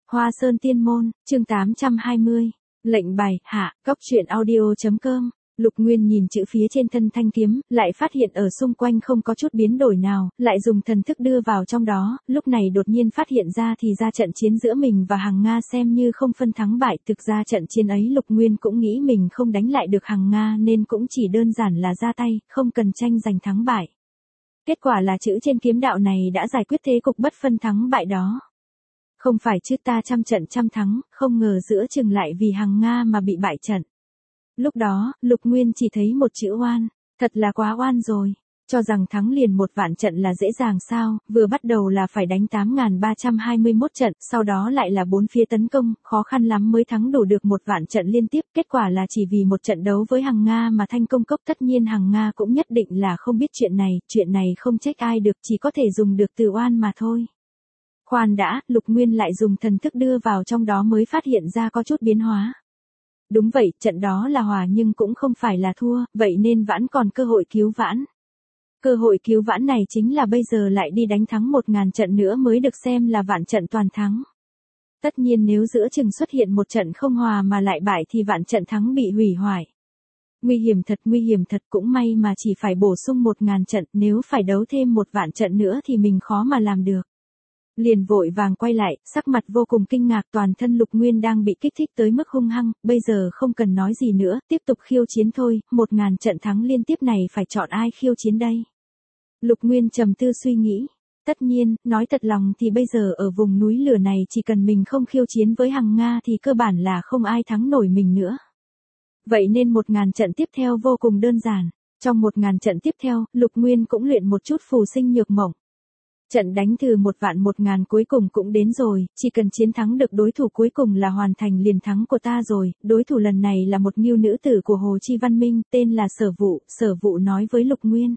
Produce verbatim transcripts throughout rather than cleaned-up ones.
Hoa Sơn Tiên Môn, chương tám trăm hai mươi. Lệnh bài, hạ, cóc truyện audio.com. Lục Nguyên nhìn chữ phía trên thân thanh kiếm, lại phát hiện ở xung quanh không có chút biến đổi nào, lại dùng thần thức đưa vào trong đó, lúc này đột nhiên phát hiện ra thì ra trận chiến giữa mình và Hằng Nga xem như không phân thắng bại, thực ra trận chiến ấy Lục Nguyên cũng nghĩ mình không đánh lại được Hằng Nga nên cũng chỉ đơn giản là ra tay, không cần tranh giành thắng bại. Kết quả là chữ trên kiếm đạo này đã giải quyết thế cục bất phân thắng bại đó. Không phải chứ ta trăm trận trăm thắng, không ngờ giữa chừng lại vì Hằng Nga mà bị bại trận. Lúc đó, Lục Nguyên chỉ thấy một chữ oan, thật là quá oan rồi, cho rằng thắng liền một vạn trận là dễ dàng sao, vừa bắt đầu là phải đánh tám nghìn ba trăm hai mươi mốt trận, sau đó lại là bốn phía tấn công, khó khăn lắm mới thắng đủ được một vạn trận liên tiếp, kết quả là chỉ vì một trận đấu với Hằng Nga mà thành công cốc. Tất nhiên Hằng Nga cũng nhất định là không biết chuyện này, chuyện này không trách ai được, chỉ có thể dùng được từ oan mà thôi. Khoan đã, Lục Nguyên lại dùng thần thức đưa vào trong đó mới phát hiện ra có chút biến hóa. Đúng vậy, trận đó là hòa nhưng cũng không phải là thua, vậy nên vẫn còn cơ hội cứu vãn. Cơ hội cứu vãn này chính là bây giờ lại đi đánh thắng một ngàn trận nữa mới được xem là vạn trận toàn thắng. Tất nhiên nếu giữa chừng xuất hiện một trận không hòa mà lại bại thì vạn trận thắng bị hủy hoại. Nguy hiểm thật, nguy hiểm thật, cũng may mà chỉ phải bổ sung một ngàn trận, nếu phải đấu thêm một vạn trận nữa thì mình khó mà làm được. Liền vội vàng quay lại, sắc mặt vô cùng kinh ngạc, toàn thân Lục Nguyên đang bị kích thích tới mức hung hăng, bây giờ không cần nói gì nữa, tiếp tục khiêu chiến thôi, một ngàn trận thắng liên tiếp này phải chọn ai khiêu chiến đây? Lục Nguyên trầm tư suy nghĩ, tất nhiên, nói thật lòng thì bây giờ ở vùng núi lửa này chỉ cần mình không khiêu chiến với Hằng Nga thì cơ bản là không ai thắng nổi mình nữa. Vậy nên một ngàn trận tiếp theo vô cùng đơn giản, trong một ngàn trận tiếp theo, Lục Nguyên cũng luyện một chút phù sinh nhược mộng. Trận đánh từ một vạn một ngàn cuối cùng cũng đến rồi, chỉ cần chiến thắng được đối thủ cuối cùng là hoàn thành liền thắng của ta rồi, đối thủ lần này là một nghiêu nữ tử của Hồ Chi Văn Minh, tên là Sở Vụ, Sở Vụ nói với Lục Nguyên.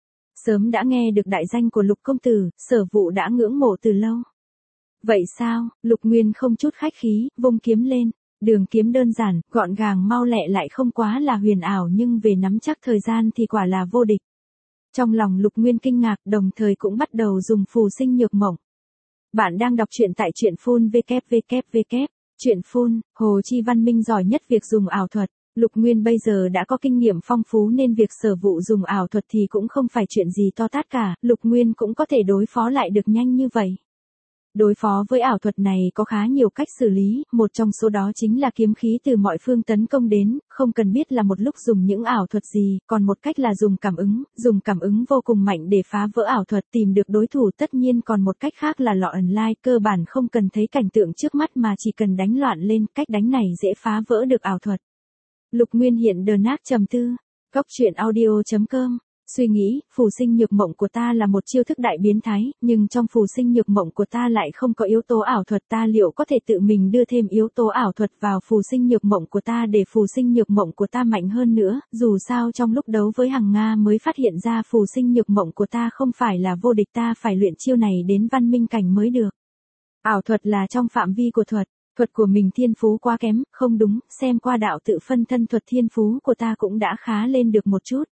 Sớm đã nghe được đại danh của Lục công tử, Sở Vụ đã ngưỡng mộ từ lâu. Vậy sao, Lục Nguyên không chút khách khí, vung kiếm lên, đường kiếm đơn giản, gọn gàng mau lẹ lại không quá là huyền ảo nhưng về nắm chắc thời gian thì quả là vô địch. Trong lòng Lục Nguyên kinh ngạc, đồng thời cũng bắt đầu dùng phù sinh nhược mộng. Bạn đang đọc truyện tại truyện phun vê vê vê, truyện phun, Hồ Chi Văn Minh giỏi nhất việc dùng ảo thuật. Lục Nguyên bây giờ đã có kinh nghiệm phong phú nên việc Sở Vụ dùng ảo thuật thì cũng không phải chuyện gì to tát cả, Lục Nguyên cũng có thể đối phó lại được nhanh như vậy. Đối phó với ảo thuật này có khá nhiều cách xử lý, một trong số đó chính là kiếm khí từ mọi phương tấn công đến, không cần biết là một lúc dùng những ảo thuật gì, còn một cách là dùng cảm ứng, dùng cảm ứng vô cùng mạnh để phá vỡ ảo thuật tìm được đối thủ, tất nhiên còn một cách khác là lọ ẩn lai, cơ bản không cần thấy cảnh tượng trước mắt mà chỉ cần đánh loạn lên, cách đánh này dễ phá vỡ được ảo thuật. Lục Nguyên hiện đờ nát trầm tư, cóc truyện audio.com. Suy nghĩ, phù sinh nhược mộng của ta là một chiêu thức đại biến thái, nhưng trong phù sinh nhược mộng của ta lại không có yếu tố ảo thuật, ta liệu có thể tự mình đưa thêm yếu tố ảo thuật vào phù sinh nhược mộng của ta để phù sinh nhược mộng của ta mạnh hơn nữa, dù sao trong lúc đấu với Hằng Nga mới phát hiện ra phù sinh nhược mộng của ta không phải là vô địch, ta phải luyện chiêu này đến văn minh cảnh mới được. Ảo thuật là trong phạm vi của thuật, thuật của mình thiên phú quá kém, không đúng, xem qua đạo tự phân thân thuật thiên phú của ta cũng đã khá lên được một chút.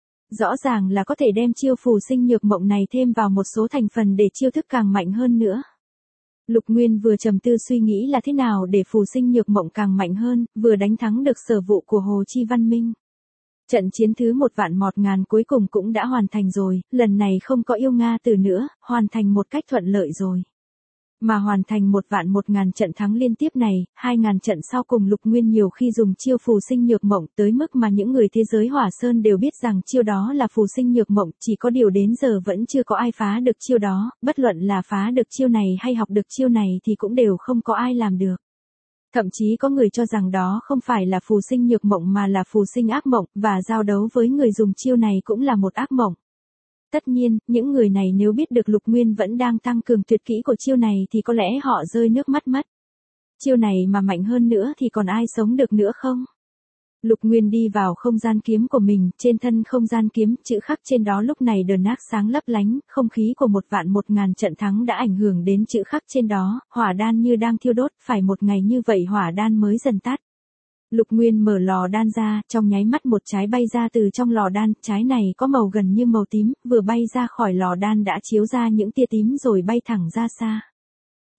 Rõ ràng là có thể đem chiêu phù sinh nhược mộng này thêm vào một số thành phần để chiêu thức càng mạnh hơn nữa. Lục Nguyên vừa trầm tư suy nghĩ là thế nào để phù sinh nhược mộng càng mạnh hơn, vừa đánh thắng được Sở Vụ của Hồ Chi Văn Minh. Trận chiến thứ một vạn một ngàn cuối cùng cũng đã hoàn thành rồi, lần này không có yêu Nga từ nữa, hoàn thành một cách thuận lợi rồi. Mà hoàn thành một vạn một ngàn trận thắng liên tiếp này, hai ngàn trận sau cùng Lục Nguyên nhiều khi dùng chiêu phù sinh nhược mộng tới mức mà những người thế giới Hỏa Sơn đều biết rằng chiêu đó là phù sinh nhược mộng, chỉ có điều đến giờ vẫn chưa có ai phá được chiêu đó, bất luận là phá được chiêu này hay học được chiêu này thì cũng đều không có ai làm được. Thậm chí có người cho rằng đó không phải là phù sinh nhược mộng mà là phù sinh ác mộng, và giao đấu với người dùng chiêu này cũng là một ác mộng. Tất nhiên, những người này nếu biết được Lục Nguyên vẫn đang tăng cường tuyệt kỹ của chiêu này thì có lẽ họ rơi nước mắt mất. Chiêu này mà mạnh hơn nữa thì còn ai sống được nữa không? Lục Nguyên đi vào không gian kiếm của mình, trên thân không gian kiếm, chữ khắc trên đó lúc này đờ nát sáng lấp lánh, không khí của một vạn một ngàn trận thắng đã ảnh hưởng đến chữ khắc trên đó, hỏa đan như đang thiêu đốt, phải một ngày như vậy hỏa đan mới dần tắt. Lục Nguyên mở lò đan ra, trong nháy mắt một trái bay ra từ trong lò đan, trái này có màu gần như màu tím, vừa bay ra khỏi lò đan đã chiếu ra những tia tím rồi bay thẳng ra xa.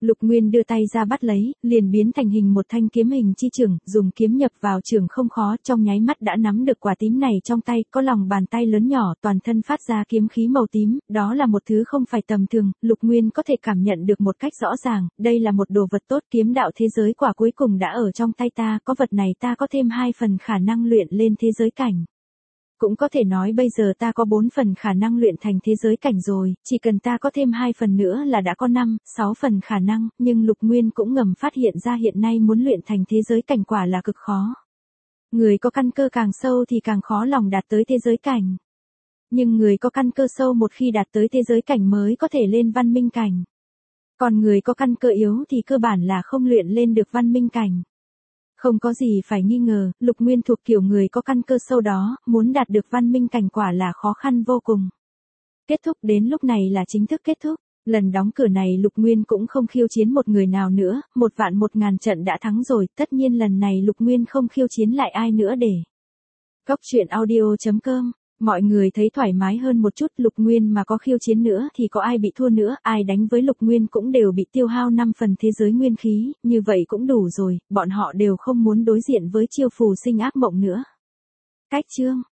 Lục Nguyên đưa tay ra bắt lấy, liền biến thành hình một thanh kiếm hình chi chưởng, dùng kiếm nhập vào chưởng không khó, trong nháy mắt đã nắm được quả tím này trong tay, có lòng bàn tay lớn nhỏ, toàn thân phát ra kiếm khí màu tím, đó là một thứ không phải tầm thường, Lục Nguyên có thể cảm nhận được một cách rõ ràng, đây là một đồ vật tốt, kiếm đạo thế giới quả cuối cùng đã ở trong tay ta, có vật này ta có thêm hai phần khả năng luyện lên thế giới cảnh. Cũng có thể nói bây giờ ta có bốn phần khả năng luyện thành thế giới cảnh rồi, chỉ cần ta có thêm hai phần nữa là đã có năm, sáu phần khả năng, nhưng Lục Nguyên cũng ngầm phát hiện ra hiện nay muốn luyện thành thế giới cảnh quả là cực khó. Người có căn cơ càng sâu thì càng khó lòng đạt tới thế giới cảnh. Nhưng người có căn cơ sâu một khi đạt tới thế giới cảnh mới có thể lên văn minh cảnh. Còn người có căn cơ yếu thì cơ bản là không luyện lên được văn minh cảnh. Không có gì phải nghi ngờ, Lục Nguyên thuộc kiểu người có căn cơ sâu đó, muốn đạt được văn minh cảnh quả là khó khăn vô cùng. Kết thúc đến lúc này là chính thức kết thúc. Lần đóng cửa này Lục Nguyên cũng không khiêu chiến một người nào nữa, một vạn một ngàn trận đã thắng rồi, tất nhiên lần này Lục Nguyên không khiêu chiến lại ai nữa để. Cốc truyện audio chấm com, mọi người thấy thoải mái hơn một chút, Lục Nguyên mà có khiêu chiến nữa thì có ai bị thua nữa, ai đánh với Lục Nguyên cũng đều bị tiêu hao năm phần thế giới nguyên khí, như vậy cũng đủ rồi, bọn họ đều không muốn đối diện với Chiêu Phù Sinh ác mộng nữa. Cách chương